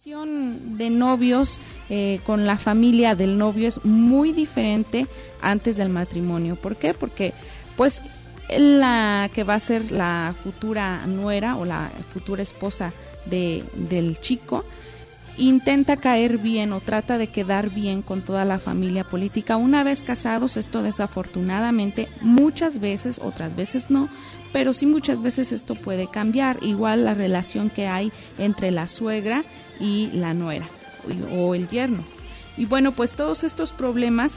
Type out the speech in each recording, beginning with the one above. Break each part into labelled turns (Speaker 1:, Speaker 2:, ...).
Speaker 1: De novios con la familia del novio es muy diferente antes del matrimonio. ¿Por qué? Porque pues la que va a ser la futura nuera o la futura esposa del chico intenta caer bien o trata de quedar bien con toda la familia política. Una vez casados, esto desafortunadamente muchas veces, otras veces no, pero sí muchas veces esto puede cambiar. Igual la relación que hay entre la suegra y la nuera o el yerno. Y bueno, pues todos estos problemas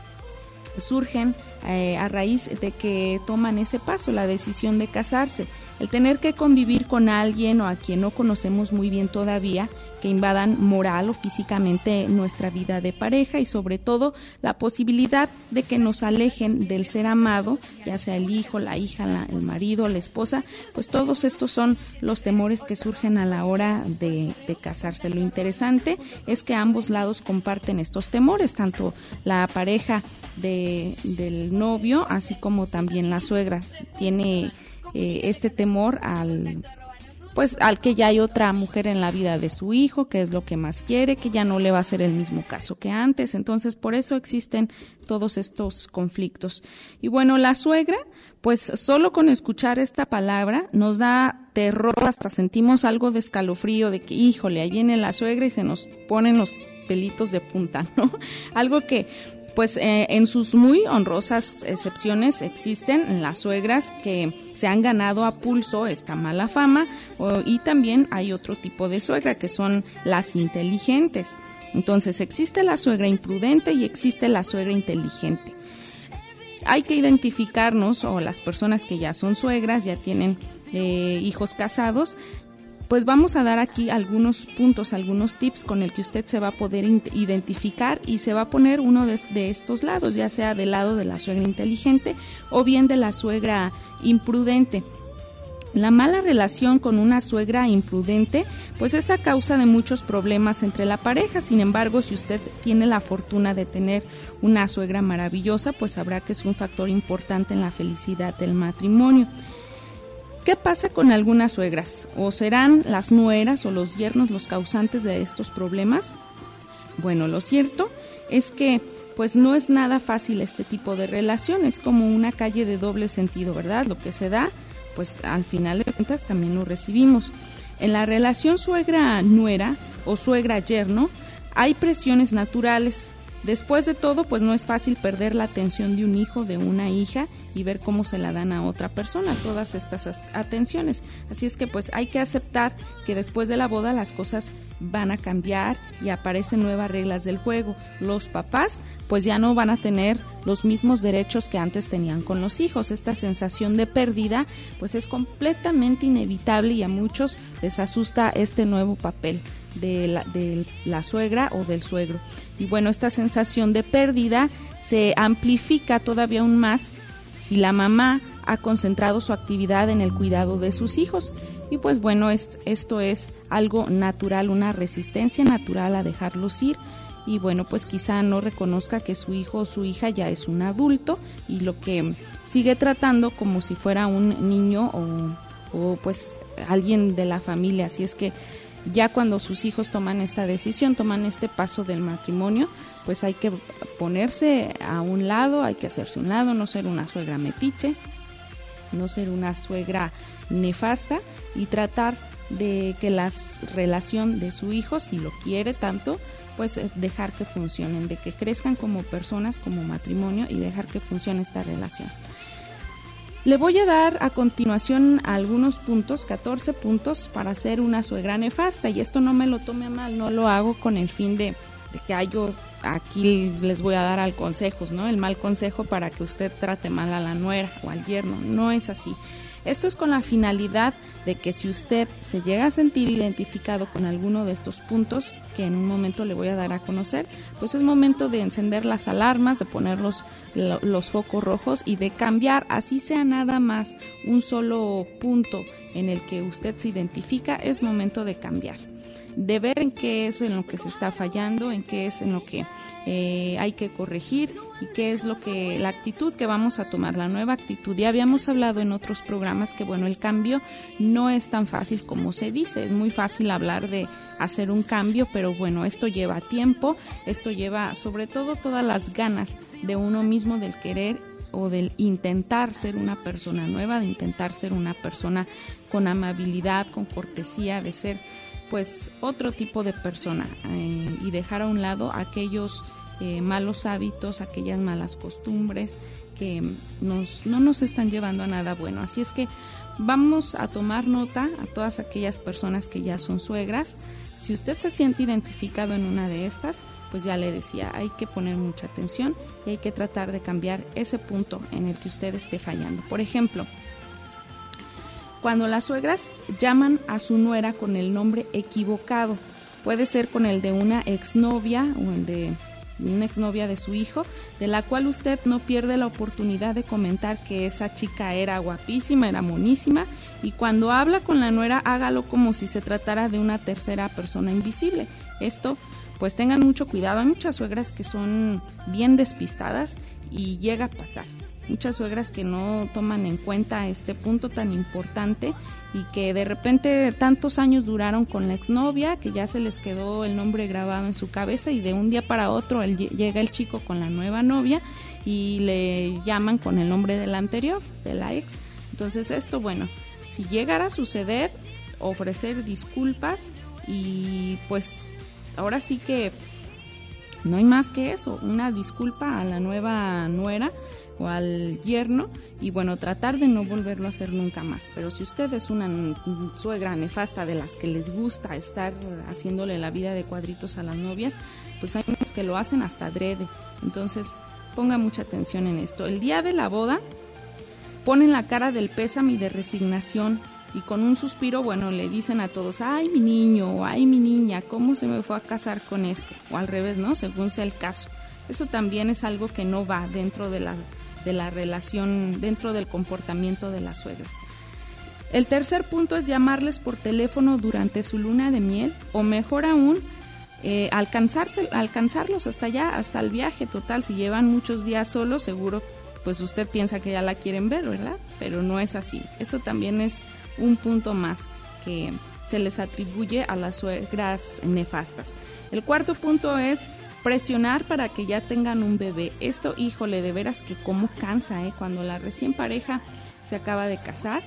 Speaker 1: surgen a raíz de que toman ese paso, la decisión de casarse. El tener que convivir con alguien o a quien no conocemos muy bien todavía, que invadan moral o físicamente nuestra vida de pareja, y sobre todo la posibilidad de que nos alejen del ser amado, ya sea el hijo, la hija, el marido, la esposa, pues todos estos son los temores que surgen a la hora de casarse. Lo interesante es que ambos lados comparten estos temores, tanto la pareja del novio, así como también la suegra tiene este temor al que ya hay otra mujer en la vida de su hijo, que es lo que más quiere, que ya no le va a hacer el mismo caso que antes. Entonces, por eso existen todos estos conflictos. Y bueno, la suegra, pues solo con escuchar esta palabra nos da terror, hasta sentimos algo de escalofrío, de que, híjole, ahí viene la suegra y se nos ponen los pelitos de punta, ¿no? Algo que pues en sus muy honrosas excepciones existen las suegras que se han ganado a pulso esta mala fama, y también hay otro tipo de suegra que son las inteligentes. Entonces existe la suegra imprudente y existe la suegra inteligente. Hay que identificarnos, o las personas que ya son suegras, ya tienen hijos casados, pues vamos a dar aquí algunos puntos, algunos tips con el que usted se va a poder identificar y se va a poner uno de estos lados, ya sea del lado de la suegra inteligente o bien de la suegra imprudente. La mala relación con una suegra imprudente, pues es a causa de muchos problemas entre la pareja. Sin embargo, si usted tiene la fortuna de tener una suegra maravillosa, pues sabrá que es un factor importante en la felicidad del matrimonio. ¿Qué pasa con algunas suegras? ¿O serán las nueras o los yernos los causantes de estos problemas? Bueno, lo cierto es que pues no es nada fácil este tipo de relación, es como una calle de doble sentido, ¿verdad? Lo que se da, pues al final de cuentas también lo recibimos. En la relación suegra-nuera o suegra-yerno hay presiones naturales. Después de todo, pues no es fácil perder la atención de un hijo, de una hija, y ver cómo se la dan a otra persona, todas estas atenciones. Así es que pues hay que aceptar que después de la boda las cosas van a cambiar y aparecen nuevas reglas del juego. Los papás pues ya no van a tener los mismos derechos que antes tenían con los hijos. Esta sensación de pérdida pues es completamente inevitable y a muchos les asusta este nuevo papel de la suegra o del suegro. Y bueno, esta sensación de pérdida se amplifica todavía aún más si la mamá ha concentrado su actividad en el cuidado de sus hijos. Y pues bueno, esto es algo natural, una resistencia natural a dejarlos ir. Y bueno, pues quizá no reconozca que su hijo o su hija ya es un adulto y lo que sigue tratando como si fuera un niño o pues alguien de la familia. Así es que ya cuando sus hijos toman esta decisión, toman este paso del matrimonio, pues hay que ponerse a un lado, hay que hacerse a un lado, no ser una suegra metiche, no ser una suegra nefasta y tratar de que la relación de su hijo, si lo quiere tanto, pues dejar que funcionen, de que crezcan como personas, como matrimonio y dejar que funcione esta relación. Le voy a dar a continuación algunos puntos, 14 puntos para ser una suegra nefasta, y esto no me lo tome a mal, no lo hago con el fin de que yo aquí les voy a dar al consejos, ¿no? El mal consejo para que usted trate mal a la nuera o al yerno, no es así. Esto es con la finalidad de que si usted se llega a sentir identificado con alguno de estos puntos que en un momento le voy a dar a conocer, pues es momento de encender las alarmas, de poner los focos rojos y de cambiar, así sea nada más un solo punto en el que usted se identifica, es momento de cambiar. de ver en qué es en lo que se está fallando, en qué es en lo que hay que corregir y qué es la actitud que vamos a tomar, la nueva actitud. Ya habíamos hablado en otros programas que bueno, el cambio no es tan fácil como se dice, es muy fácil hablar de hacer un cambio, pero bueno, esto lleva tiempo, esto lleva sobre todo todas las ganas de uno mismo, del querer o del intentar ser una persona nueva, de intentar ser una persona con amabilidad, con cortesía, de ser pues otro tipo de persona y dejar a un lado aquellos malos hábitos, aquellas malas costumbres que no nos están llevando a nada bueno. Así es que vamos a tomar nota a todas aquellas personas que ya son suegras. Si usted se siente identificado en una de estas, pues ya le decía, hay que poner mucha atención y hay que tratar de cambiar ese punto en el que usted esté fallando. Por ejemplo, cuando las suegras llaman a su nuera con el nombre equivocado, puede ser con el de una exnovia o el de una exnovia de su hijo, de la cual usted no pierde la oportunidad de comentar que esa chica era guapísima, era monísima, y cuando habla con la nuera, hágalo como si se tratara de una tercera persona invisible. Esto, pues tengan mucho cuidado, hay muchas suegras que son bien despistadas y llega a pasar. Muchas suegras que no toman en cuenta este punto tan importante y que de repente tantos años duraron con la exnovia que ya se les quedó el nombre grabado en su cabeza y de un día para otro llega el chico con la nueva novia y le llaman con el nombre de la anterior, de la ex. Entonces esto, bueno, si llegara a suceder, ofrecer disculpas y pues ahora sí que no hay más que eso, una disculpa a la nueva nuera o al yerno y bueno, tratar de no volverlo a hacer nunca más. Pero si usted es una suegra nefasta de las que les gusta estar haciéndole la vida de cuadritos a las novias, pues hay unas que lo hacen hasta adrede. Entonces ponga mucha atención en esto. El día de la boda ponen la cara del pésame y de resignación y con un suspiro, bueno, le dicen a todos, ay mi niño o ay mi niña, ¿cómo se me fue a casar con este? O al revés, ¿no? Según sea el caso. Eso también es algo que no va dentro de la relación, dentro del comportamiento de las suegras. El tercer punto es llamarles por teléfono durante su luna de miel o mejor aún, alcanzarlos hasta allá, hasta el viaje total. Si llevan muchos días solos, seguro pues usted piensa que ya la quieren ver, ¿verdad? Pero no es así. Eso también es un punto más que se les atribuye a las suegras nefastas. El cuarto punto es presionar para que ya tengan un bebé. Esto, híjole, de veras que cómo cansa, cuando la recién pareja se acaba de casar,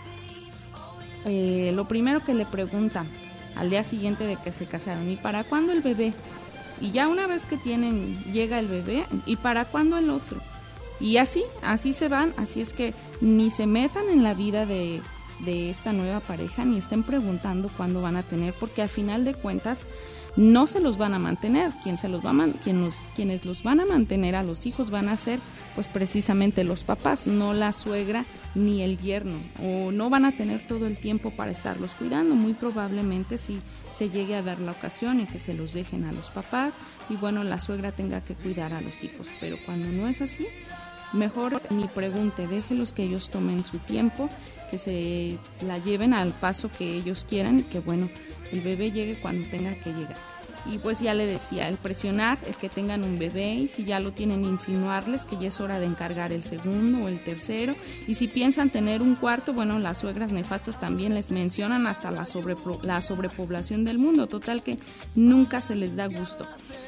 Speaker 1: lo primero que le preguntan al día siguiente de que se casaron, ¿y para cuándo el bebé? Y ya una vez que llega el bebé, ¿y para cuándo el otro? Y así se van, así es que ni se metan en la vida de esta nueva pareja, ni estén preguntando cuándo van a tener, porque al final de cuentas no se los van a mantener. Quienes los van a mantener a los hijos van a ser pues precisamente los papás, no la suegra ni el yerno, o no van a tener todo el tiempo para estarlos cuidando. Muy probablemente si se llegue a dar la ocasión en que se los dejen a los papás y bueno, la suegra tenga que cuidar a los hijos, pero cuando no es así, mejor ni pregunte, déjelos que ellos tomen su tiempo, que se la lleven al paso que ellos quieran y que bueno, el bebé llegue cuando tenga que llegar. Y pues ya le decía, el presionar, el que tengan un bebé, y si ya lo tienen, insinuarles que ya es hora de encargar el segundo o el tercero, y si piensan tener un cuarto, bueno, las suegras nefastas también les mencionan hasta la sobrepoblación del mundo, total que nunca se les da gusto.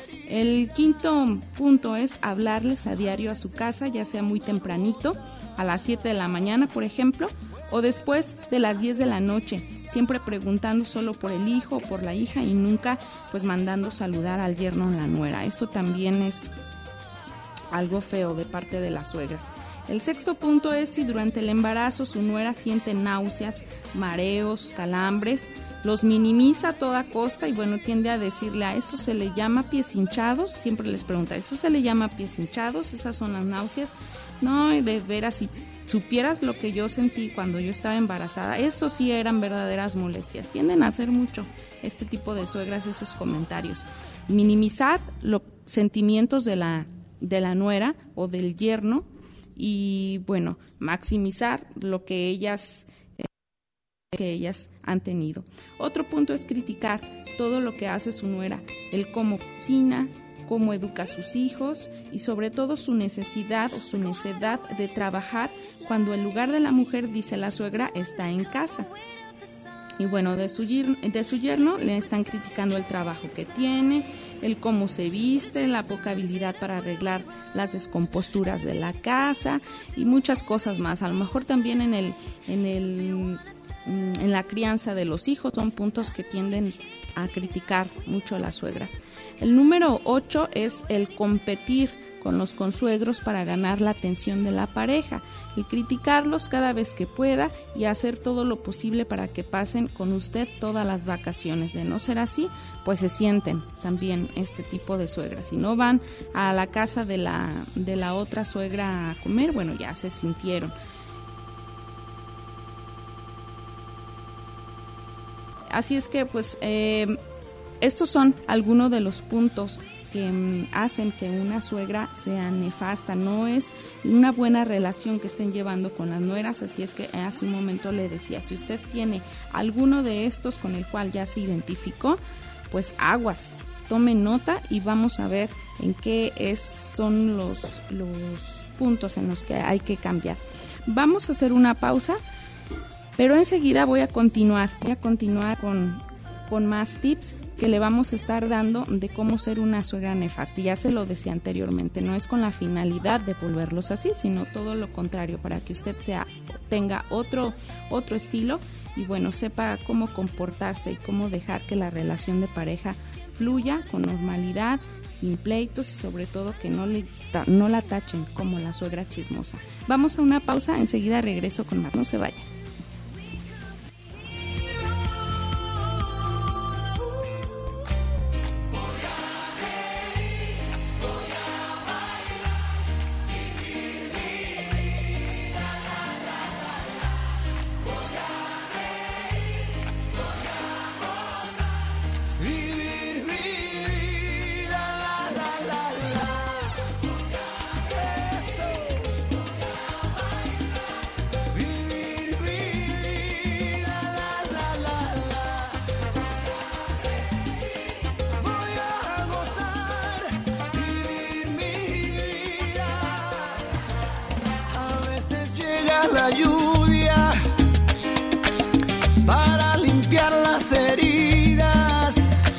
Speaker 1: El quinto punto es hablarles a diario a su casa, ya sea muy tempranito, a las 7 de la mañana, por ejemplo, o después de las 10 de la noche, siempre preguntando solo por el hijo o por la hija y nunca pues mandando saludar al yerno o la nuera. Esto también es algo feo de parte de las suegras. El sexto punto es si durante el embarazo su nuera siente náuseas, mareos, calambres, los minimiza a toda costa y bueno, tiende a decirle, a eso se le llama pies hinchados, siempre les pregunta, ¿eso se le llama pies hinchados? Esas son las náuseas. No, de veras, si supieras lo que yo sentí cuando yo estaba embarazada, eso sí eran verdaderas molestias. Tienden a hacer mucho este tipo de suegras esos comentarios. Minimizar los sentimientos de la nuera o del yerno y bueno, maximizar lo que ellas que ellas han tenido. Otro punto es criticar todo lo que hace su nuera, el cómo cocina, cómo educa a sus hijos y sobre todo su necesidad o su necedad de trabajar cuando el lugar de la mujer, dice la suegra, está en casa. Y bueno, de su yerno le están criticando el trabajo que tiene, el cómo se viste, la poca habilidad para arreglar las descomposturas de la casa y muchas cosas más. A lo mejor también en la crianza de los hijos son puntos que tienden a criticar mucho a las suegras. El número 8 es el competir con los consuegros para ganar la atención de la pareja, el criticarlos cada vez que pueda y hacer todo lo posible para que pasen con usted todas las vacaciones. De no ser así, pues se sienten también este tipo de suegras. Si no van a la casa de la otra suegra a comer, bueno, ya se sintieron. Así es que pues estos son algunos de los puntos que hacen que una suegra sea nefasta. No es una buena relación que estén llevando con las nueras, así es que hace un momento le decía, si usted tiene alguno de estos con el cual ya se identificó, pues aguas, tome nota y vamos a ver en qué son los puntos en los que hay que cambiar. Vamos a hacer una pausa, pero enseguida voy a continuar con más tips que le vamos a estar dando de cómo ser una suegra nefasta. Ya se lo decía anteriormente, no es con la finalidad de volverlos así, sino todo lo contrario, para que usted tenga otro estilo y bueno, sepa cómo comportarse y cómo dejar que la relación de pareja fluya con normalidad, sin pleitos y sobre todo que no la tachen como la suegra chismosa. Vamos a una pausa, enseguida regreso con más, no se vayan.
Speaker 2: La lluvia para limpiar las heridas,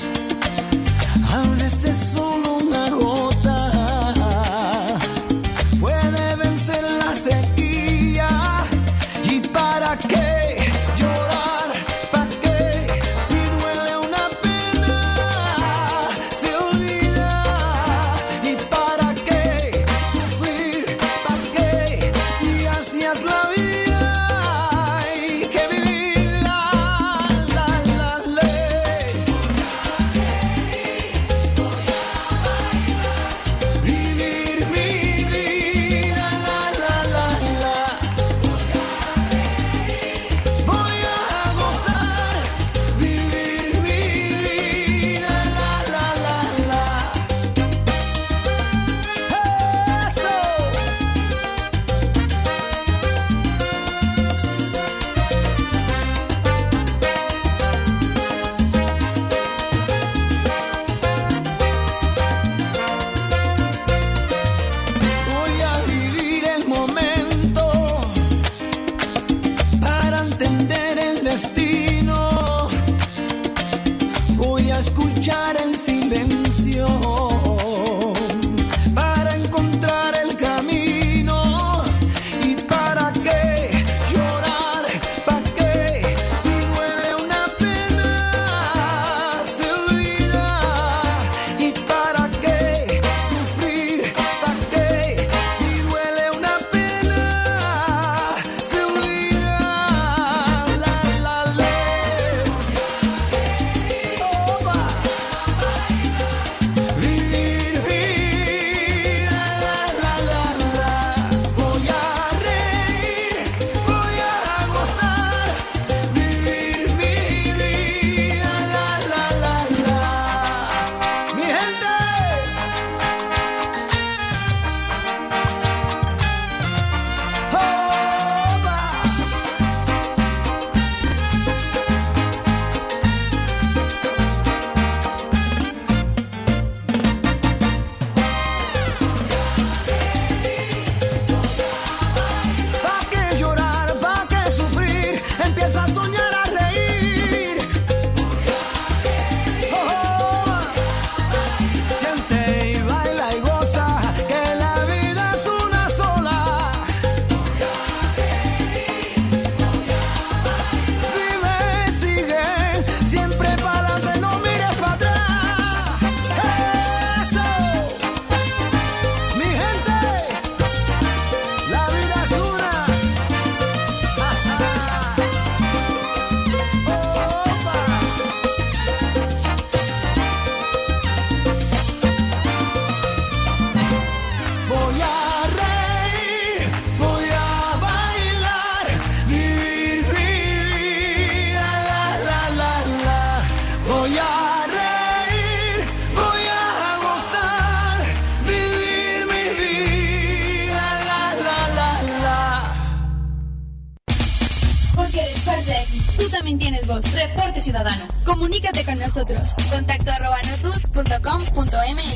Speaker 2: a veces solo una gota puede vencer la sequía. ¿Y para qué llorar? ¿Para qué? Si duele una pena se olvida. ¿Y para qué sufrir? ¿Para qué? Si hacías la vida
Speaker 3: ciudadano. Comunícate con nosotros. contacto@notus.com.mx.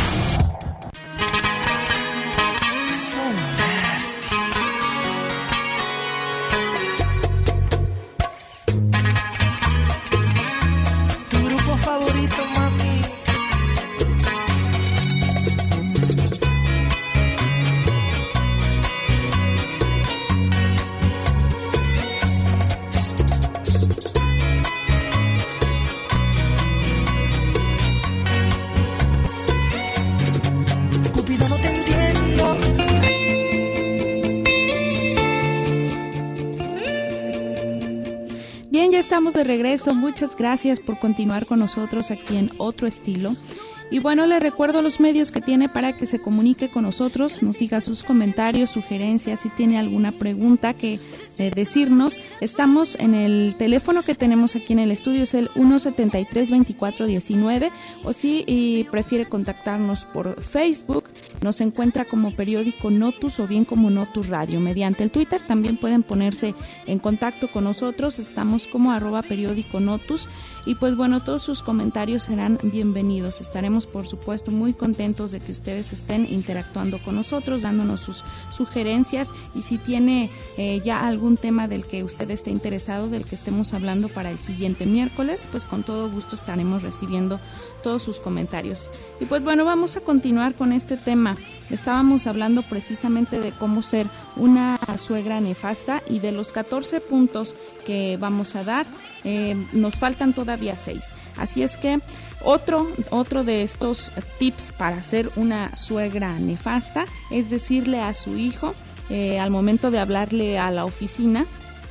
Speaker 2: Tu grupo favorito, mami. Cupido, no te entiendo.
Speaker 1: Bien, ya estamos de regreso. Muchas gracias por continuar con nosotros aquí en Otro Estilo. Y bueno, le recuerdo los medios que tiene para que se comunique con nosotros, nos diga sus comentarios, sugerencias, si tiene alguna pregunta que decirnos. Estamos en el teléfono que tenemos aquí en el estudio, es el 173-2419, o si prefiere contactarnos por Facebook, nos encuentra como Periódico Notus o bien como Notus Radio. Mediante el Twitter también pueden ponerse en contacto con nosotros, estamos como @Periódico Notus, y pues bueno, todos sus comentarios serán bienvenidos. Estaremos por supuesto muy contentos de que ustedes estén interactuando con nosotros, dándonos sus sugerencias, y si tiene ya algún tema del que usted esté interesado, del que estemos hablando para el siguiente miércoles, pues con todo gusto estaremos recibiendo todos sus comentarios. Y pues bueno, vamos a continuar con este tema. Estábamos hablando precisamente de cómo ser una suegra nefasta, y de los 14 puntos que vamos a dar, nos faltan todavía 6. Así es que otro de estos tips para ser una suegra nefasta es decirle a su hijo, al momento de hablarle a la oficina,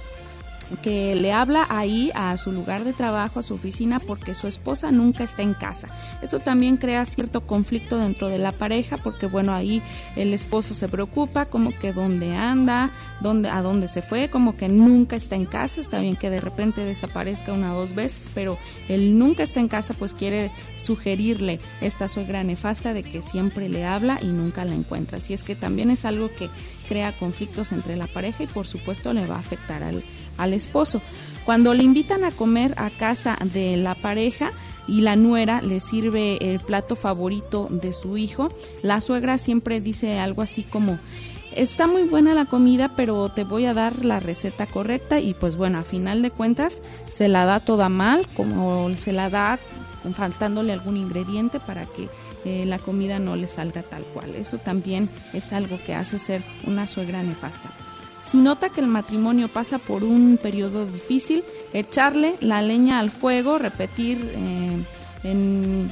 Speaker 1: que le habla ahí a su lugar de trabajo, a su oficina, porque su esposa nunca está en casa. Eso también crea cierto conflicto dentro de la pareja, porque bueno, ahí el esposo se preocupa, como que dónde anda, a dónde se fue, como que nunca está en casa. Está bien que de repente desaparezca 1 o 2 veces, pero él nunca está en casa, pues quiere sugerirle esta suegra nefasta de que siempre le habla y nunca la encuentra. Así es que también es algo que crea conflictos entre la pareja y por supuesto le va a afectar al esposo. Cuando le invitan a comer a casa de la pareja y la nuera le sirve el plato favorito de su hijo, la suegra siempre dice algo así como: está muy buena la comida, pero te voy a dar la receta correcta. Y pues bueno, a final de cuentas se la da toda mal, como se la da faltándole algún ingrediente para que la comida no le salga tal cual. Eso también es algo que hace ser una suegra nefasta. Si nota que el matrimonio pasa por un periodo difícil, echarle la leña al fuego, repetir en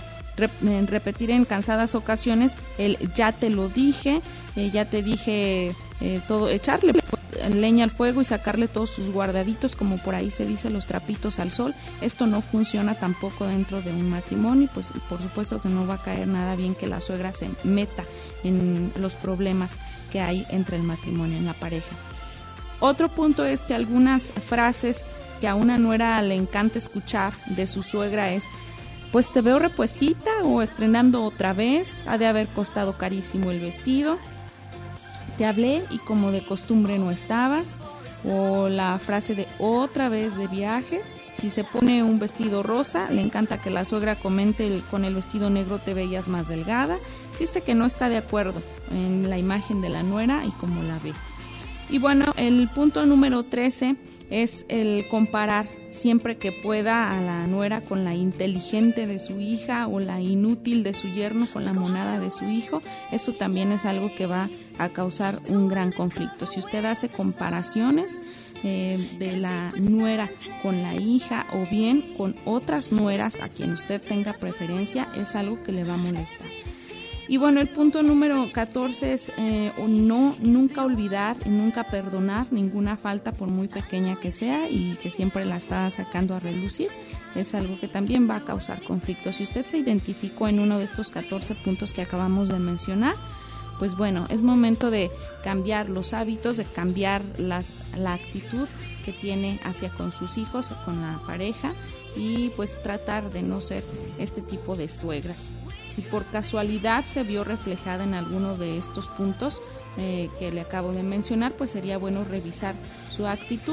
Speaker 1: cansadas ocasiones el ya te lo dije, ya te dije todo, echarle leña al fuego y sacarle todos sus guardaditos, como por ahí se dice, los trapitos al sol. Esto no funciona tampoco dentro de un matrimonio, pues por supuesto que no va a caer nada bien que la suegra se meta en los problemas que hay entre el matrimonio, en la pareja. Otro punto es que algunas frases que a una nuera le encanta escuchar de su suegra es: pues te veo repuestita, o estrenando otra vez, ha de haber costado carísimo el vestido, te hablé y como de costumbre no estabas, o la frase de otra vez de viaje. Si se pone un vestido rosa, le encanta que la suegra comente con el vestido negro te veías más delgada. Chiste que no está de acuerdo en la imagen de la nuera y cómo la ve. Y bueno, el punto número 13 es el comparar siempre que pueda a la nuera con la inteligente de su hija, o la inútil de su yerno con la monada de su hijo. Eso también es algo que va a causar un gran conflicto. Si usted hace comparaciones de la nuera con la hija o bien con otras nueras a quien usted tenga preferencia, es algo que le va a molestar. Y bueno, el punto número 14 es nunca olvidar y nunca perdonar ninguna falta, por muy pequeña que sea, y que siempre la está sacando a relucir. Es algo que también va a causar conflictos. Si usted se identificó en uno de estos 14 puntos que acabamos de mencionar, pues bueno, es momento de cambiar los hábitos, de cambiar la actitud que tiene hacia con sus hijos, con la pareja, y pues tratar de no ser este tipo de suegras. Si por casualidad se vio reflejada en alguno de estos puntos que le acabo de mencionar, pues sería bueno revisar su actitud.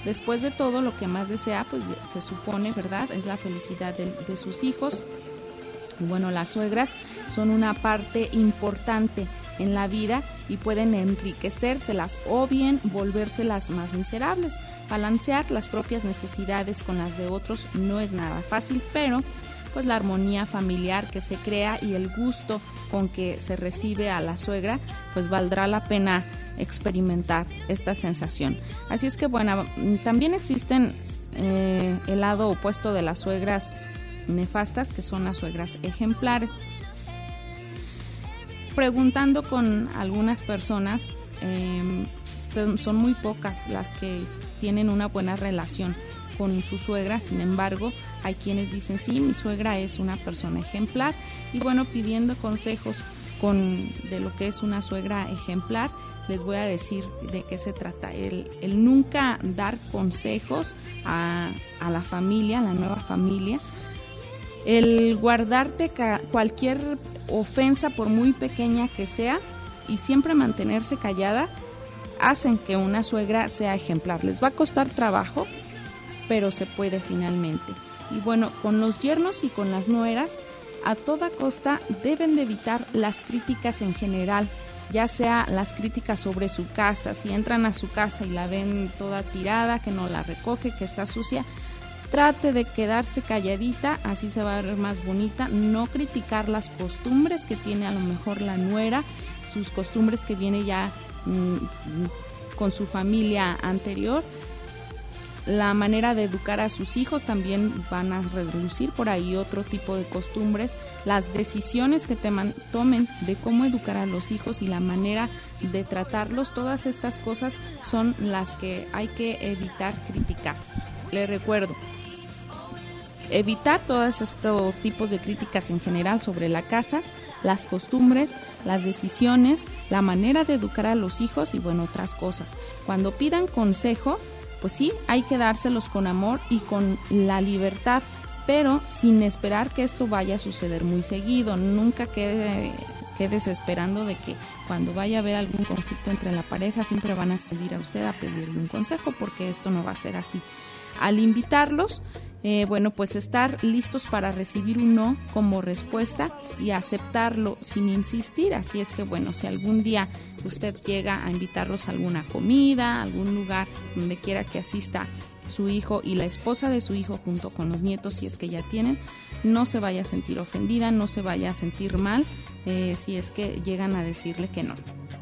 Speaker 1: Después de todo, lo que más desea, pues se supone, ¿verdad?, es la felicidad de sus hijos. Y bueno, las suegras son una parte importante en la vida y pueden enriquecérselas o bien volvérselas más miserables. Balancear las propias necesidades con las de otros no es nada fácil, pero pues la armonía familiar que se crea y el gusto con que se recibe a la suegra, pues valdrá la pena experimentar esta sensación. Así es que bueno, también existen el lado opuesto de las suegras nefastas, que son las suegras ejemplares. Preguntando con algunas personas, son muy pocas las que tienen una buena relación con su suegra. Sin embargo, hay quienes dicen, sí, mi suegra es una persona ejemplar. Y bueno, pidiendo consejos de lo que es una suegra ejemplar, les voy a decir de qué se trata. El nunca dar consejos a la familia, a la nueva familia, el guardarte cualquier ofensa por muy pequeña que sea y siempre mantenerse callada, hacen que una suegra sea ejemplar. Les va a costar trabajo, pero se puede finalmente. Y bueno, con los yernos y con las nueras, a toda costa deben de evitar las críticas en general, ya sea las críticas sobre su casa. Si entran a su casa y la ven toda tirada, que no la recoge, que está sucia, trate de quedarse calladita, así se va a ver más bonita. No criticar las costumbres que tiene a lo mejor la nuera, sus costumbres que viene ya con su familia anterior. La manera de educar a sus hijos también van a reducir por ahí otro tipo de costumbres. Las decisiones que tomen de cómo educar a los hijos y la manera de tratarlos, todas estas cosas son las que hay que evitar criticar. Les recuerdo, evitar todos estos tipos de críticas en general sobre la casa, las costumbres, las decisiones, la manera de educar a los hijos y bueno, otras cosas. Cuando pidan consejo, pues sí, hay que dárselos con amor y con la libertad, pero sin esperar que esto vaya a suceder muy seguido. Nunca quedes esperando de que cuando vaya a haber algún conflicto entre la pareja siempre van a acudir a usted a pedirle un consejo, porque esto no va a ser así. Al invitarlos, bueno, pues estar listos para recibir un no como respuesta y aceptarlo sin insistir. Así es que bueno, si algún día usted llega a invitarlos a alguna comida, a algún lugar donde quiera que asista su hijo y la esposa de su hijo junto con los nietos, si es que ya tienen, no se vaya a sentir ofendida, no se vaya a sentir mal si es que llegan a decirle que no.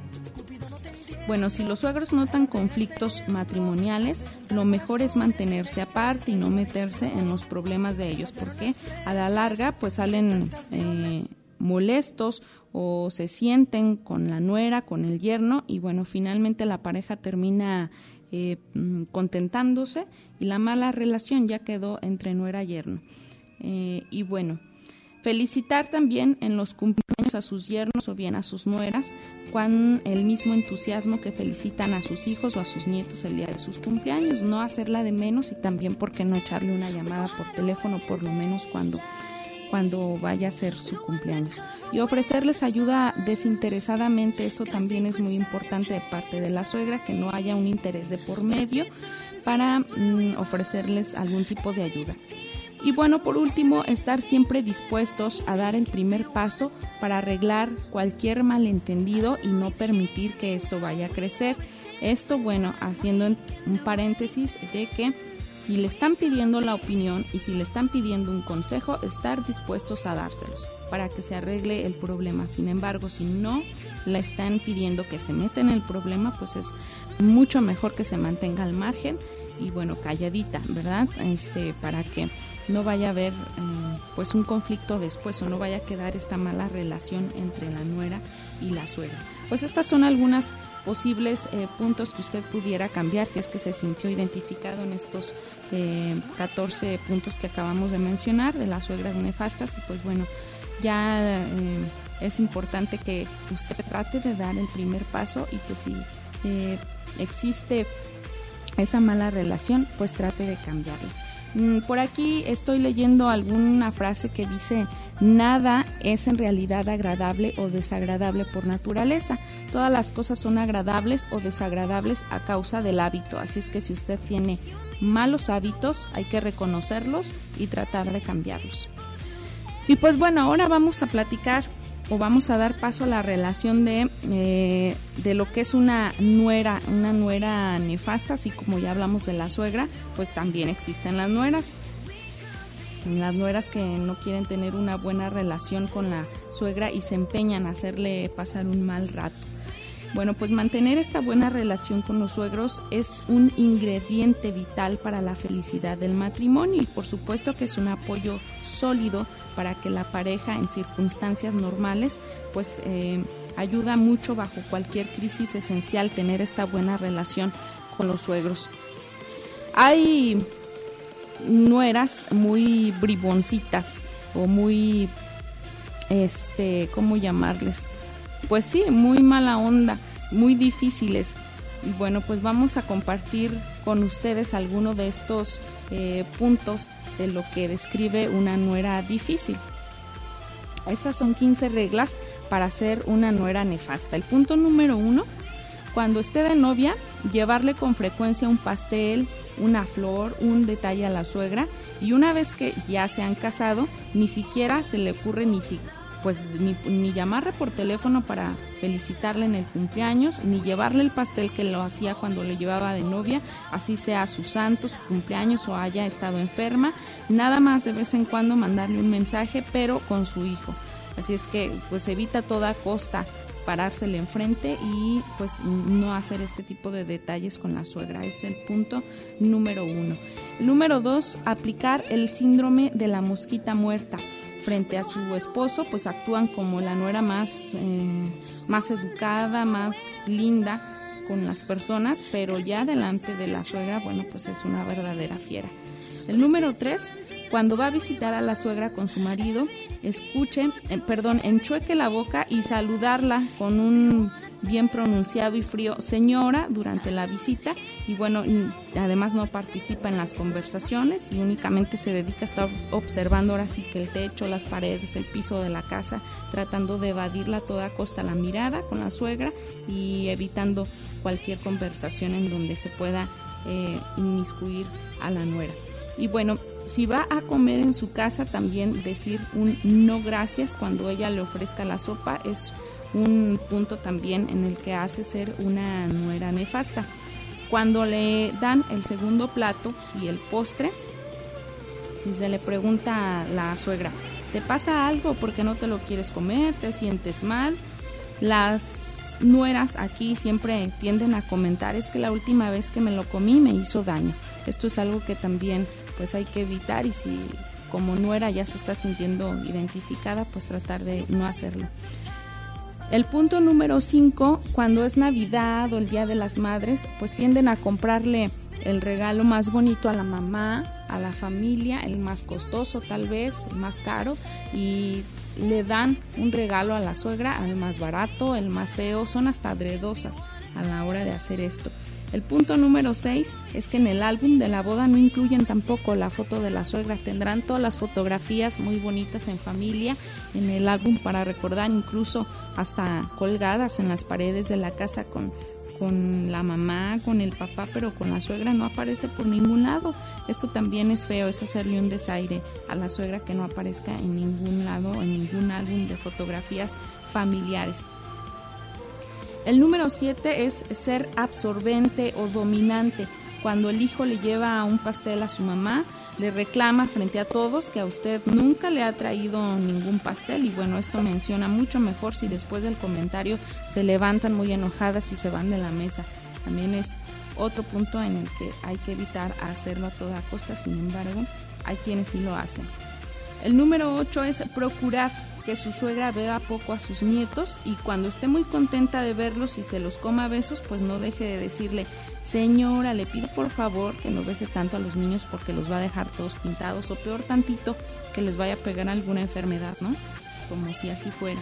Speaker 1: Bueno, si los suegros notan conflictos matrimoniales, lo mejor es mantenerse aparte y no meterse en los problemas de ellos, porque a la larga pues salen molestos o se sienten con la nuera, con el yerno, y bueno, finalmente la pareja termina contentándose y la mala relación ya quedó entre nuera y yerno. Y bueno, felicitar también en los cumpleaños a sus yernos o bien a sus nueras con el mismo entusiasmo que felicitan a sus hijos o a sus nietos el día de sus cumpleaños. No hacerla de menos y también, ¿por qué no echarle una llamada por teléfono por lo menos cuando vaya a ser su cumpleaños? Y ofrecerles ayuda desinteresadamente, eso también es muy importante de parte de la suegra, que no haya un interés de por medio para ofrecerles algún tipo de ayuda. Y bueno, por último, estar siempre dispuestos a dar el primer paso para arreglar cualquier malentendido y no permitir que esto vaya a crecer. Esto, bueno, haciendo un paréntesis de que si le están pidiendo la opinión y si le están pidiendo un consejo, estar dispuestos a dárselos para que se arregle el problema. Sin embargo, si no le están pidiendo que se meta en el problema, pues es mucho mejor que se mantenga al margen y bueno, calladita, ¿verdad? Para que no vaya a haber pues un conflicto después o no vaya a quedar esta mala relación entre la nuera y la suegra. Pues estas son algunas posibles puntos que usted pudiera cambiar si es que se sintió identificado en estos 14 puntos que acabamos de mencionar de las suegras nefastas. Y pues bueno, ya es importante que usted trate de dar el primer paso y que si existe esa mala relación, pues trate de cambiarla. Por aquí estoy leyendo alguna frase que dice: nada es en realidad agradable o desagradable por naturaleza. Todas las cosas son agradables o desagradables a causa del hábito. Así es que si usted tiene malos hábitos, hay que reconocerlos y tratar de cambiarlos. Y pues bueno, ahora vamos a platicar o vamos a dar paso a la relación de lo que es una nuera nefasta. Así como ya hablamos de la suegra, pues también existen las nueras que no quieren tener una buena relación con la suegra y se empeñan a hacerle pasar un mal rato. Bueno, pues mantener esta buena relación con los suegros es un ingrediente vital para la felicidad del matrimonio y por supuesto que es un apoyo sólido para que la pareja en circunstancias normales pues ayuda mucho bajo cualquier crisis. Esencial tener esta buena relación con los suegros. Hay nueras muy briboncitas o muy, ¿cómo llamarles? Pues sí, muy mala onda, muy difíciles. Y bueno, pues vamos a compartir con ustedes algunos de estos puntos de lo que describe una nuera difícil. Estas son 15 reglas para ser una nuera nefasta. El punto número 1, cuando esté de novia, llevarle con frecuencia un pastel, una flor, un detalle a la suegra, y una vez que ya se han casado, ni siquiera se le ocurre ni llamarle por teléfono para felicitarle en el cumpleaños, ni llevarle el pastel que lo hacía cuando le llevaba de novia, así sea su santo, su cumpleaños o haya estado enferma. Nada más de vez en cuando mandarle un mensaje, pero con su hijo. Así es que pues evita a toda costa parársele enfrente y pues no hacer este tipo de detalles con la suegra. Es el punto número 1. El número 2, aplicar el síndrome de la mosquita muerta. Frente a su esposo, pues actúan como la nuera más educada, más linda con las personas, pero ya delante de la suegra, bueno, pues es una verdadera fiera. El número 3, cuando va a visitar a la suegra con su marido, enchueque la boca y saludarla con un bien pronunciado y frío señora durante la visita, y bueno, además no participa en las conversaciones y únicamente se dedica a estar observando ahora sí que el techo, las paredes, el piso de la casa, tratando de evadirla a toda costa la mirada con la suegra y evitando cualquier conversación en donde se pueda inmiscuir a la nuera. Y bueno, si va a comer en su casa, también decir un no gracias cuando ella le ofrezca la sopa es un punto también en el que hace ser una nuera nefasta. Cuando le dan el segundo plato y el postre, si se le pregunta a la suegra, ¿te pasa algo? ¿Por qué no te lo quieres comer? ¿Te sientes mal? Las nueras aquí siempre tienden a comentar: es que la última vez que me lo comí me hizo daño. Esto es algo que también pues hay que evitar, y si como nuera ya se está sintiendo identificada, pues tratar de no hacerlo. El punto número 5, cuando es Navidad o el Día de las Madres, pues tienden a comprarle el regalo más bonito a la mamá, a la familia, el más costoso tal vez, el más caro, y le dan un regalo a la suegra, al más barato, el más feo. Son hasta adredosas a la hora de hacer esto. El punto número 6 es que en el álbum de la boda no incluyen tampoco la foto de la suegra. Tendrán todas las fotografías muy bonitas en familia en el álbum para recordar, incluso hasta colgadas en las paredes de la casa con la mamá, con el papá, pero con la suegra no aparece por ningún lado. Esto también es feo, es hacerle un desaire a la suegra que no aparezca en ningún lado, en ningún álbum de fotografías familiares. El número 7 es ser absorbente o dominante. Cuando el hijo le lleva un pastel a su mamá, le reclama frente a todos que a usted nunca le ha traído ningún pastel, y bueno, esto menciona mucho mejor si después del comentario se levantan muy enojadas y se van de la mesa. También es otro punto en el que hay que evitar hacerlo a toda costa. Sin embargo, hay quienes sí lo hacen. El número 8 es procurar que su suegra vea poco a sus nietos, y cuando esté muy contenta de verlos y se los coma a besos, pues no deje de decirle: señora, le pido por favor que no bese tanto a los niños porque los va a dejar todos pintados, o peor tantito, que les vaya a pegar alguna enfermedad, ¿no? Como si así fuera.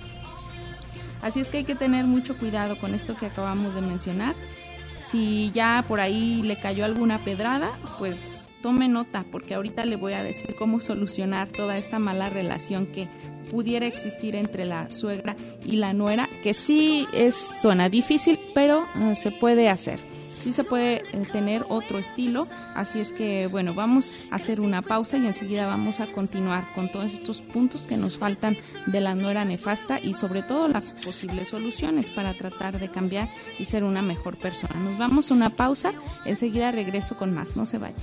Speaker 1: Así es que hay que tener mucho cuidado con esto que acabamos de mencionar. Si ya por ahí le cayó alguna pedrada, pues tome nota, porque ahorita le voy a decir cómo solucionar toda esta mala relación que pudiera existir entre la suegra y la nuera, que sí suena difícil, pero se puede hacer. Sí se puede tener otro estilo, así es que bueno, vamos a hacer una pausa y enseguida vamos a continuar con todos estos puntos que nos faltan de la nuera nefasta y sobre todo las posibles soluciones para tratar de cambiar y ser una mejor persona. Nos vamos a una pausa, enseguida regreso con más, no se vaya.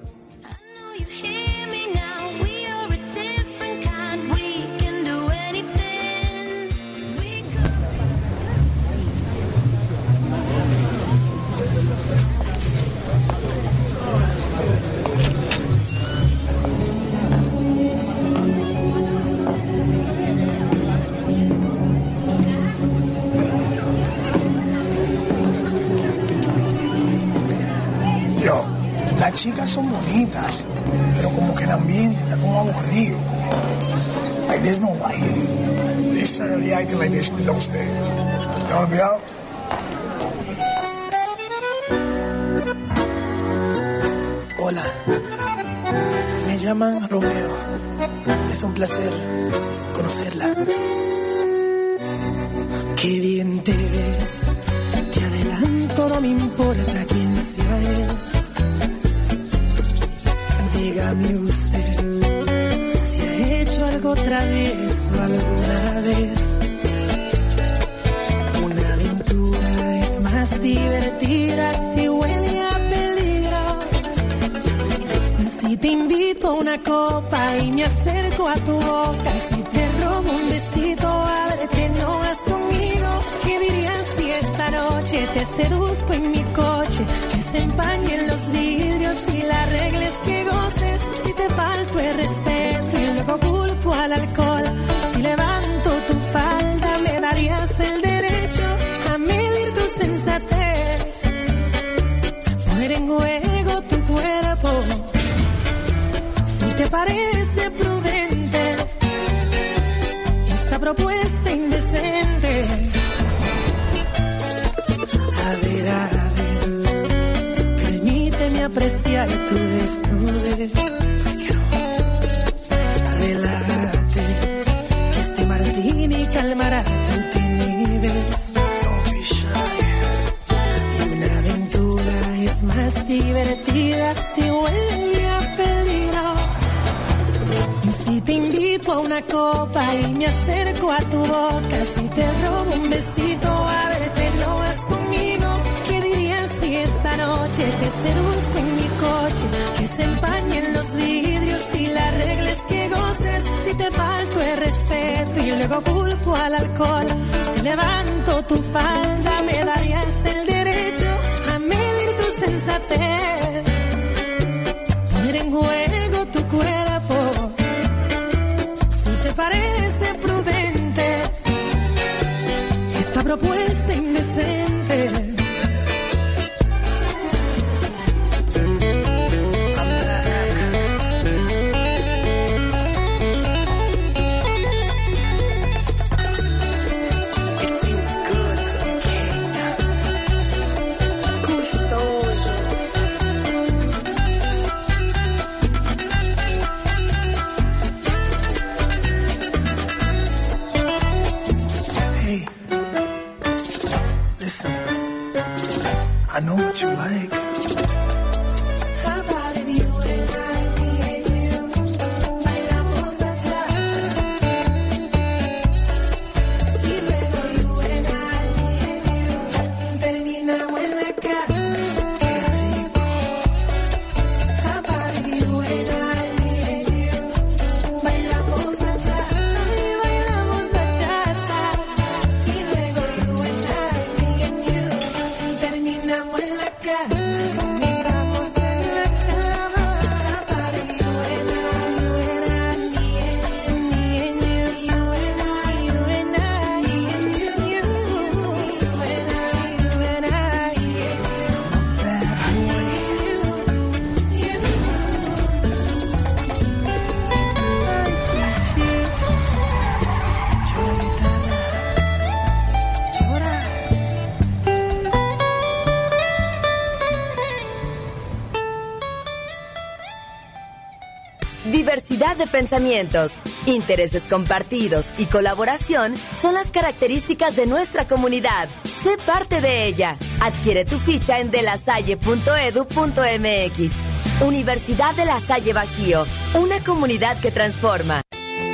Speaker 2: Las chicas son bonitas, pero como que el ambiente está como aburrido. Like, there's no life. They certainly acting like this in those days. ¿Te has olvidado? Hola, me llaman Romeo. Es un placer conocerla. Qué bien te ves. Te adelanto, no me importa quién sea él. Dígame usted si ha hecho algo travieso alguna vez. Una aventura es más divertida si huele a peligro. Si te invito a una copa y me acerco a tu boca, si te robo un besito, ábrete, no vas conmigo. ¿Qué dirías si esta noche te seduzco en mi coche? Que se empañen los vidrios y las reglas que goces. Si te falto el respeto y luego culpo al alcohol, si levanto tu falda me darías el derecho a medir tu sensatez, poner en juego tu cuerpo. Si te parece prudente esta propuesta indecente, a ver, permíteme apreciar tu desnudez. Relájate, que este martini calmará tu timidez. Don't be shy. Y una aventura es más divertida si huele a peligro. Si te invito a una copa y me acerco a tu boca, si te robo un besito, a verte no vas conmigo. ¿Qué dirías si esta noche te seduzco en mi coche? Que se empañen los vidrios y las reglas que goces. Si te falto el respeto y luego culpo al alcohol, si levanto tu falda me darías el derecho a medir tu sensatez, poner en juego tu cuerpo. Si te parece prudente esta propuesta indecente, I know what you like. How about if you and I, me and you, bailamos bachata? Y luego you and I, me and you, terminamos en la cama. Qué rico. How about if you and I, me and you, bailamos bachata? Y bailamos bachata. Y luego you and I, me and you, terminamos en la cama.
Speaker 4: de pensamientos, intereses compartidos y colaboración son las características de nuestra comunidad. Sé parte de ella. Adquiere tu ficha en delasalle.edu.mx. Universidad de La Salle Bajío, una comunidad que transforma.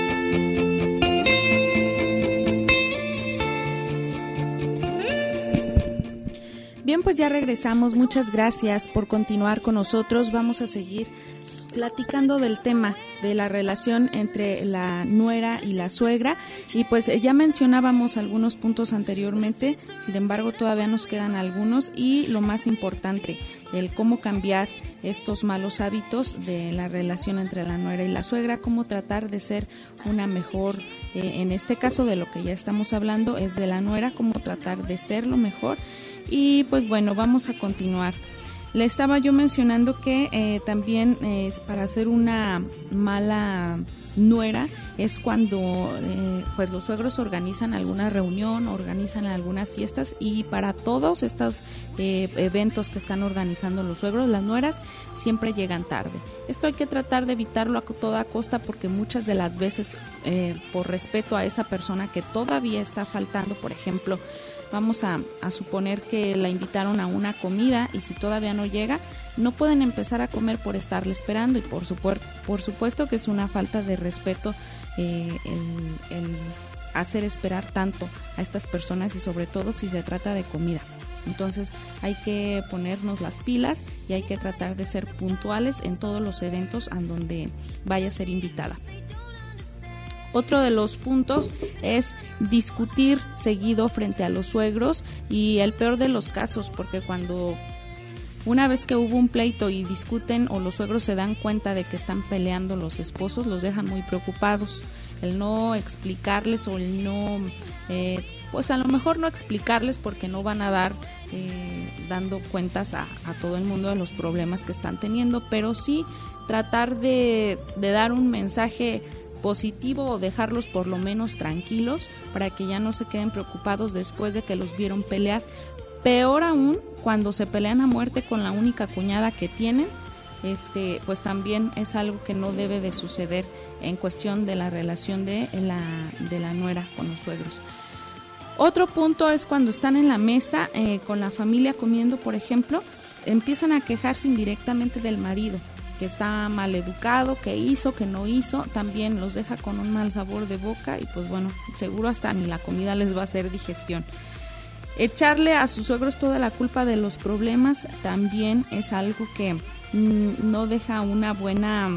Speaker 1: Bien, pues ya regresamos. Muchas gracias por continuar con nosotros. Vamos a seguir platicando del tema de la relación entre la nuera y la suegra, y pues ya mencionábamos algunos puntos anteriormente, sin embargo todavía nos quedan algunos, y lo más importante, el cómo cambiar estos malos hábitos de la relación entre la nuera y la suegra, cómo tratar de ser una mejor, en este caso de lo que ya estamos hablando es de la nuera, cómo tratar de ser lo mejor. Y pues bueno, vamos a continuar. Le estaba yo mencionando que también para ser una mala nuera es cuando pues los suegros organizan alguna reunión, organizan algunas fiestas, y para todos estos eventos que están organizando los suegros, las nueras siempre llegan tarde. Esto hay que tratar de evitarlo a toda costa, porque muchas de las veces por respeto a esa persona que todavía está faltando, por ejemplo, vamos a suponer que la invitaron a una comida y si todavía no llega, no pueden empezar a comer por estarle esperando, y por supuesto que es una falta de respeto el hacer esperar tanto a estas personas, y sobre todo si se trata de comida. Entonces hay que ponernos las pilas y hay que tratar de ser puntuales en todos los eventos en donde vaya a ser invitada. Otro de los puntos es discutir seguido frente a los suegros, y el peor de los casos, porque cuando una vez que hubo un pleito y discuten, o los suegros se dan cuenta de que están peleando los esposos, los dejan muy preocupados. El no explicarles, o el no, pues a lo mejor no explicarles, porque no van a dar dando cuentas a todo el mundo de los problemas que están teniendo, pero sí tratar de dar un mensaje positivo, o dejarlos por lo menos tranquilos para que ya no se queden preocupados después de que los vieron pelear. Peor aún cuando se pelean a muerte con la única cuñada que tienen, pues también es algo que no debe de suceder en cuestión de la relación de la nuera con los suegros. Otro punto es cuando están en la mesa con la familia comiendo, por ejemplo, empiezan a quejarse indirectamente del marido, que está mal educado, que hizo, que no hizo, también los deja con un mal sabor de boca, y pues bueno, seguro hasta ni la comida les va a hacer digestión. Echarle a sus suegros toda la culpa de los problemas también es algo que no deja una buena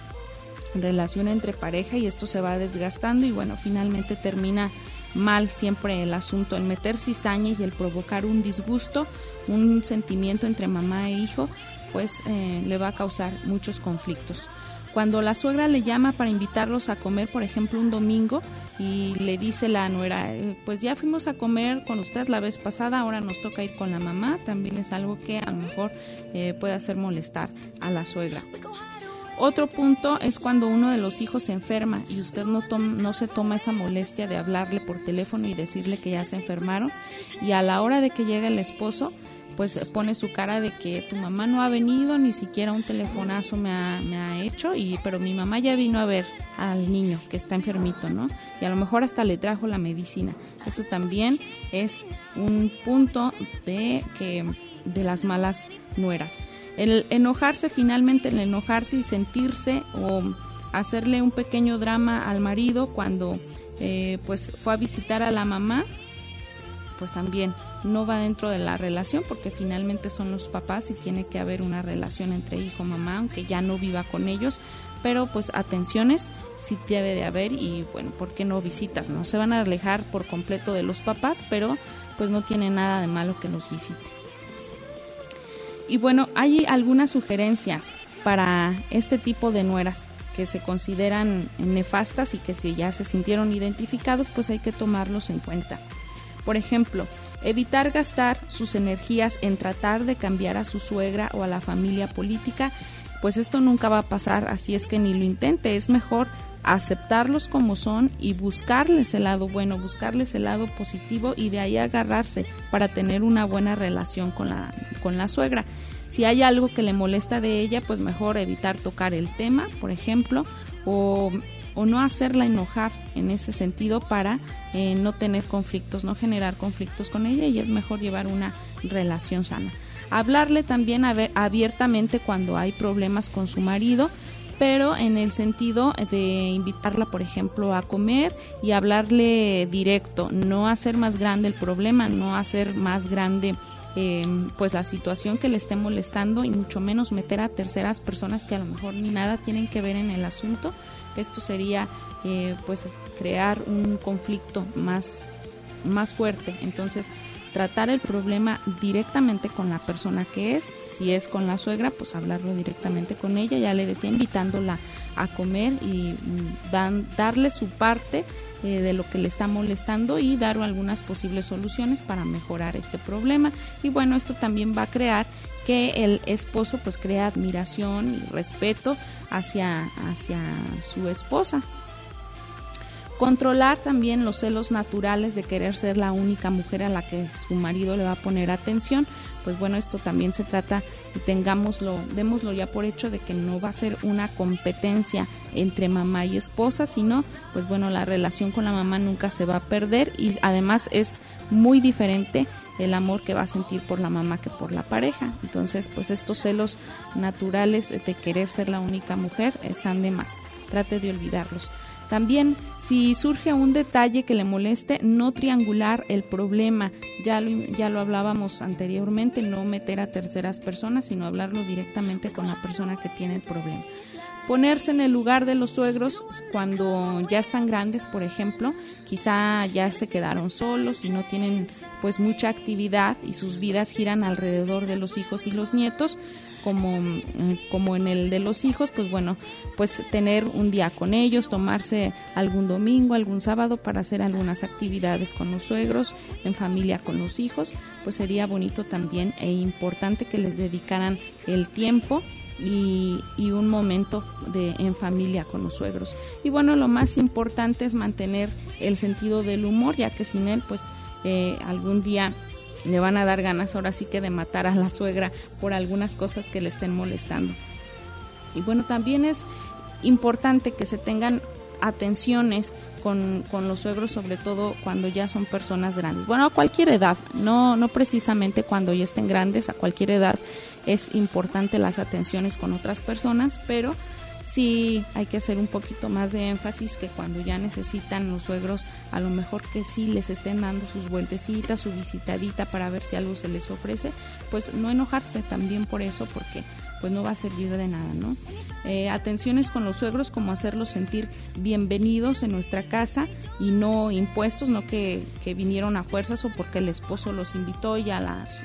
Speaker 1: relación entre pareja, y esto se va desgastando, y bueno, finalmente termina mal siempre el asunto, el meter cizaña y el provocar un disgusto, un sentimiento entre mamá e hijo, pues le va a causar muchos conflictos. Cuando la suegra le llama para invitarlos a comer, por ejemplo, un domingo, y le dice la nuera, pues ya fuimos a comer con usted la vez pasada, ahora nos toca ir con la mamá, también es algo que a lo mejor puede hacer molestar a la suegra. Otro punto es cuando uno de los hijos se enferma y usted no se toma esa molestia de hablarle por teléfono y decirle que ya se enfermaron, y a la hora de que llega el esposo, pues pone su cara de que tu mamá no ha venido, ni siquiera un telefonazo me ha hecho, pero mi mamá ya vino a ver al niño que está enfermito, ¿no? Y a lo mejor hasta le trajo la medicina. Eso también es un punto de las malas nueras. El enojarse, finalmente el enojarse y sentirse o hacerle un pequeño drama al marido cuando pues fue a visitar a la mamá, pues también no va dentro de la relación, porque finalmente son los papás y tiene que haber una relación entre hijo-mamá, aunque ya no viva con ellos, pero pues atenciones sí debe de haber, y bueno, ¿por qué no visitas? No se van a alejar por completo de los papás, pero pues no tiene nada de malo que los visite. Y bueno, hay algunas sugerencias para este tipo de nueras que se consideran nefastas y que si ya se sintieron identificados, pues hay que tomarlos en cuenta. Por ejemplo, evitar gastar sus energías en tratar de cambiar a su suegra o a la familia política, pues esto nunca va a pasar, así es que ni lo intente. Es mejor aceptarlos como son y buscarles el lado bueno, buscarles el lado positivo, y de ahí agarrarse para tener una buena relación con la suegra. Si hay algo que le molesta de ella, pues mejor evitar tocar el tema, por ejemplo, o no hacerla enojar en ese sentido para no tener conflictos, no generar conflictos con ella, y es mejor llevar una relación sana. Hablarle también abiertamente cuando hay problemas con su marido, pero en el sentido de invitarla, por ejemplo, a comer y hablarle directo, no hacer más grande el problema, no hacer más grande pues la situación que le esté molestando, y mucho menos meter a terceras personas que a lo mejor ni nada tienen que ver en el asunto. Esto sería pues crear un conflicto más fuerte. Entonces, tratar el problema directamente con la persona que es. Si es con la suegra, pues hablarlo directamente con ella, ya le decía, invitándola a comer y darle su parte de lo que le está molestando y dar algunas posibles soluciones para mejorar este problema. Y bueno, esto también va a crear que el esposo pues crea admiración y respeto hacia su esposa. Controlar también los celos naturales de querer ser la única mujer a la que su marido le va a poner atención. Pues bueno, esto también se trata, y démoslo ya por hecho, de que no va a ser una competencia entre mamá y esposa, sino pues bueno, la relación con la mamá nunca se va a perder, y además es muy diferente el amor que va a sentir por la mamá que por la pareja. Entonces pues estos celos naturales de querer ser la única mujer están de más, trate de olvidarlos. También, si surge un detalle que le moleste, no triangular el problema. Ya lo hablábamos anteriormente, no meter a terceras personas, sino hablarlo directamente con la persona que tiene el problema. Ponerse en el lugar de los suegros cuando ya están grandes, por ejemplo, quizá ya se quedaron solos y no tienen pues mucha actividad y sus vidas giran alrededor de los hijos y los nietos, como en el de los hijos, pues bueno, pues tener un día con ellos, tomarse algún domingo, algún sábado para hacer algunas actividades con los suegros, en familia con los hijos, pues sería bonito también e importante que les dedicaran el tiempo y un momento en familia con los suegros. Y bueno, lo más importante es mantener el sentido del humor, ya que sin él pues algún día le van a dar ganas ahora sí que de matar a la suegra por algunas cosas que le estén molestando. Y bueno, también es importante que se tengan atenciones con los suegros, sobre todo cuando ya son personas grandes. Bueno, a cualquier edad, no precisamente cuando ya estén grandes, a cualquier edad es importante las atenciones con otras personas, pero sí hay que hacer un poquito más de énfasis que cuando ya necesitan los suegros, a lo mejor que sí les estén dando sus vueltecitas, su visitadita para ver si algo se les ofrece, pues no enojarse también por eso, porque pues no va a servir de nada, ¿no? Atenciones con los suegros, como hacerlos sentir bienvenidos en nuestra casa y no impuestos, no que vinieron a fuerzas o porque el esposo los invitó y a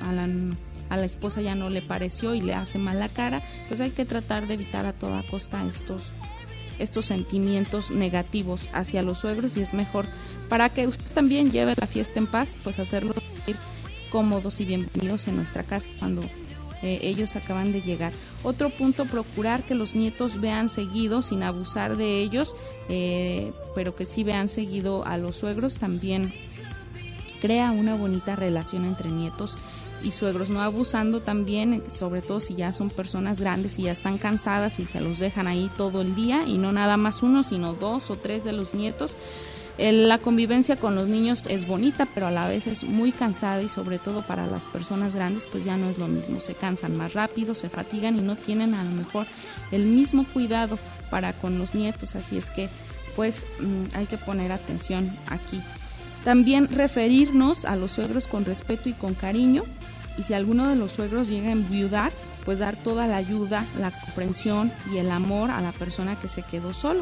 Speaker 1: la esposa ya no le pareció y le hace mala cara. Pues hay que tratar de evitar a toda costa estos sentimientos negativos hacia los suegros, y es mejor, para que usted también lleve la fiesta en paz, pues hacerlos sentir cómodos y bienvenidos en nuestra casa cuando ellos acaban de llegar. Otro punto, procurar que los nietos vean seguido, sin abusar de ellos, pero que sí vean seguido a los suegros. También crea una bonita relación entre nietos y suegros, no abusando también, sobre todo si ya son personas grandes y ya están cansadas y se los dejan ahí todo el día, y no nada más uno, sino 2 o 3 de los nietos. La convivencia con los niños es bonita, pero a la vez es muy cansada, y sobre todo para las personas grandes pues ya no es lo mismo, se cansan más rápido, se fatigan y no tienen a lo mejor el mismo cuidado para con los nietos, así es que pues hay que poner atención aquí. También referirnos a los suegros con respeto y con cariño, y si alguno de los suegros llega a enviudar, pues dar toda la ayuda, la comprensión y el amor a la persona que se quedó solo.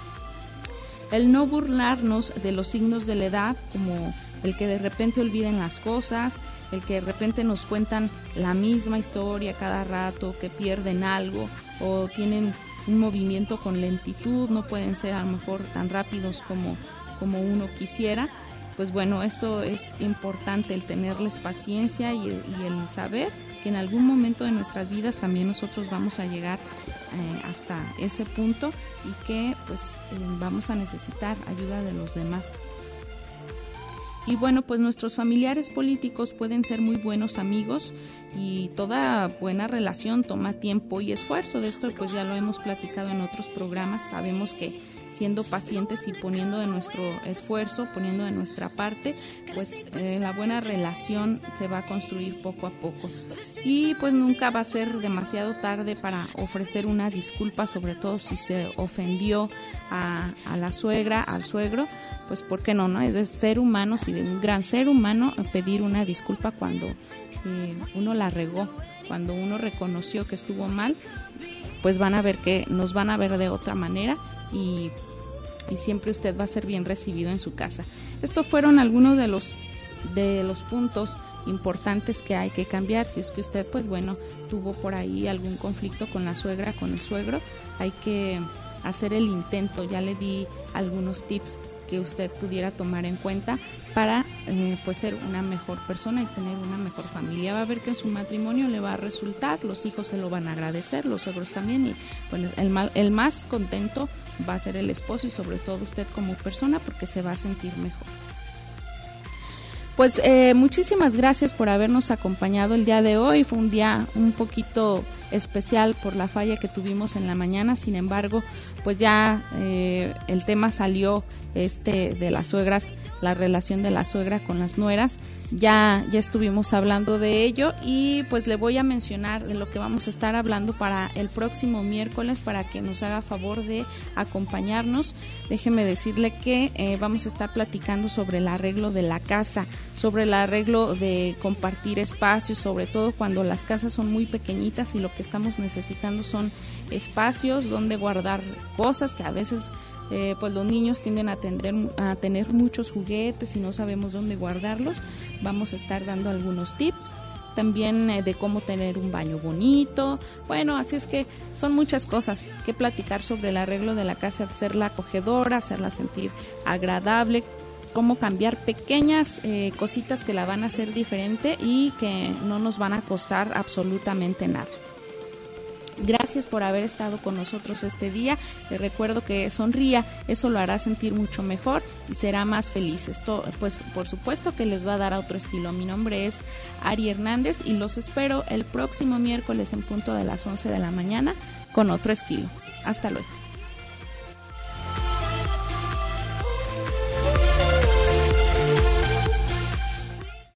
Speaker 1: El no burlarnos de los signos de la edad, como el que de repente olviden las cosas, el que de repente nos cuentan la misma historia cada rato, que pierden algo o tienen un movimiento con lentitud, no pueden ser a lo mejor tan rápidos como uno quisiera. Pues bueno, esto es importante, el tenerles paciencia y el saber que en algún momento de nuestras vidas también nosotros vamos a llegar hasta ese punto, y que pues vamos a necesitar ayuda de los demás. Y bueno, pues nuestros familiares políticos pueden ser muy buenos amigos y toda buena relación toma tiempo y esfuerzo. De esto pues ya lo hemos platicado en otros programas. Sabemos que siendo pacientes y poniendo de nuestro esfuerzo, poniendo de nuestra parte, pues la buena relación se va a construir poco a poco. Y pues nunca va a ser demasiado tarde para ofrecer una disculpa, sobre todo si se ofendió a la suegra, al suegro, pues ¿por qué no? Es de ser humano, y de un gran ser humano, pedir una disculpa cuando uno la regó, cuando uno reconoció que estuvo mal, pues van a ver que nos van a ver de otra manera y siempre usted va a ser bien recibido en su casa. Estos fueron algunos de los puntos importantes que hay que cambiar. Si es que usted, pues bueno, tuvo por ahí algún conflicto con la suegra, con el suegro, hay que hacer el intento. Ya le di algunos tips que usted pudiera tomar en cuenta para pues ser una mejor persona y tener una mejor familia. Va a ver que en su matrimonio le va a resultar, los hijos se lo van a agradecer, los suegros también, y bueno, el más contento va a ser el esposo y sobre todo usted como persona, porque se va a sentir mejor. Pues muchísimas gracias por habernos acompañado el día de hoy. Fue un día un poquito especial por la falla que tuvimos en la mañana. Sin embargo, pues ya el tema salió de las suegras, la relación de la suegra con las nueras. Ya estuvimos hablando de ello y pues le voy a mencionar de lo que vamos a estar hablando para el próximo miércoles, para que nos haga favor de acompañarnos. Déjeme decirle que vamos a estar platicando sobre el arreglo de la casa, sobre el arreglo de compartir espacios, sobre todo cuando las casas son muy pequeñitas y lo que estamos necesitando son espacios donde guardar cosas que a veces pues los niños tienden a tener muchos juguetes y no sabemos dónde guardarlos. Vamos a estar dando algunos tips también de cómo tener un baño bonito. Bueno, así es que son muchas cosas que platicar sobre el arreglo de la casa, hacerla acogedora, hacerla sentir agradable, cómo cambiar pequeñas cositas que la van a hacer diferente y que no nos van a costar absolutamente nada. Gracias por haber estado con nosotros este día. Les recuerdo que sonría, eso lo hará sentir mucho mejor y será más feliz. Esto, pues, por supuesto que les va a dar a otro estilo. Mi nombre es Ari Hernández y los espero el próximo miércoles en punto de las 11 de la mañana con otro estilo. Hasta luego.